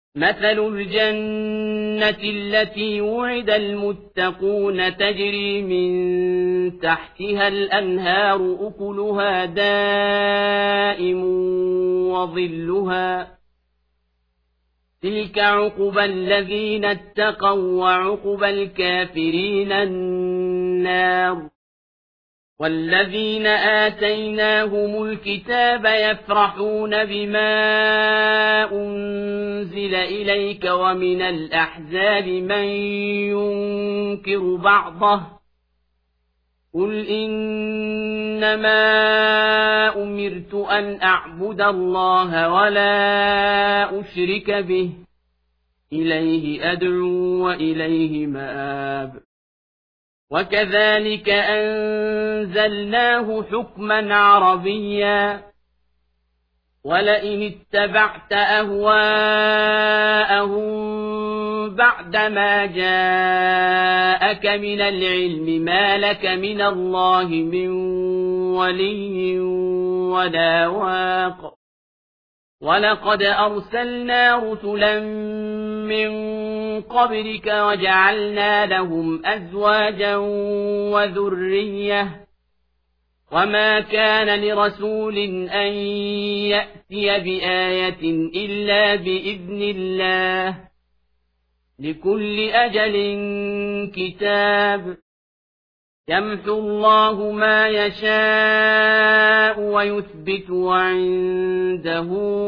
مثل الجنة التي وعد المتقون تجري من تحتها الأنهار أكلها دائم وظلها تلك عقبى الذين اتقوا وعقبى الكافرين النار والذين آتيناهم الكتاب يفرحون بما أنزل إليك ومن الأحزاب من ينكر بعضه قل إنما أمرت أن أعبد الله ولا أشرك به إليه أدعو وإليه مآب وكذلك أنزلناه حكما عربيا ولئن اتبعت أهواءهم بعدما جاءك من العلم ما لك من الله من ولي ولا واق ولقد أرسلنا رسلا من قبلك وجعلنا لهم أزواجا وذرية وما كان لرسول أن يأتي بآية إلا بإذن الله لكل أجل كتاب يمحو الله ما يشاء ويثبت وعنده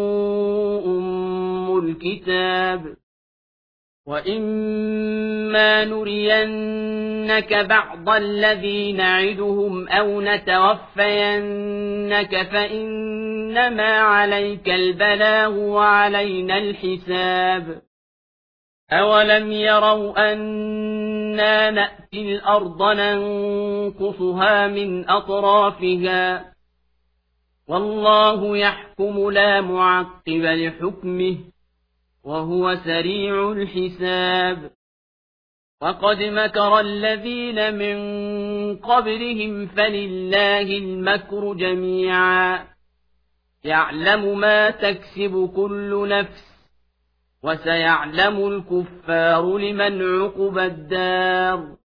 أم الكتاب وإما نرينك بعض الذي نعدهم أو نتوفينك فإنما عليك البلاغ وعلينا الحساب أولم يروا أنا نأتي الأرض ننقصها من أطرافها والله يحكم لا معقب لحكمه وهو سريع الحساب وقد مكر الذين من قبلهم فلله المكر جميعا يعلم ما تكسب كل نفس وسيعلم الكفار لمن عقبى الدار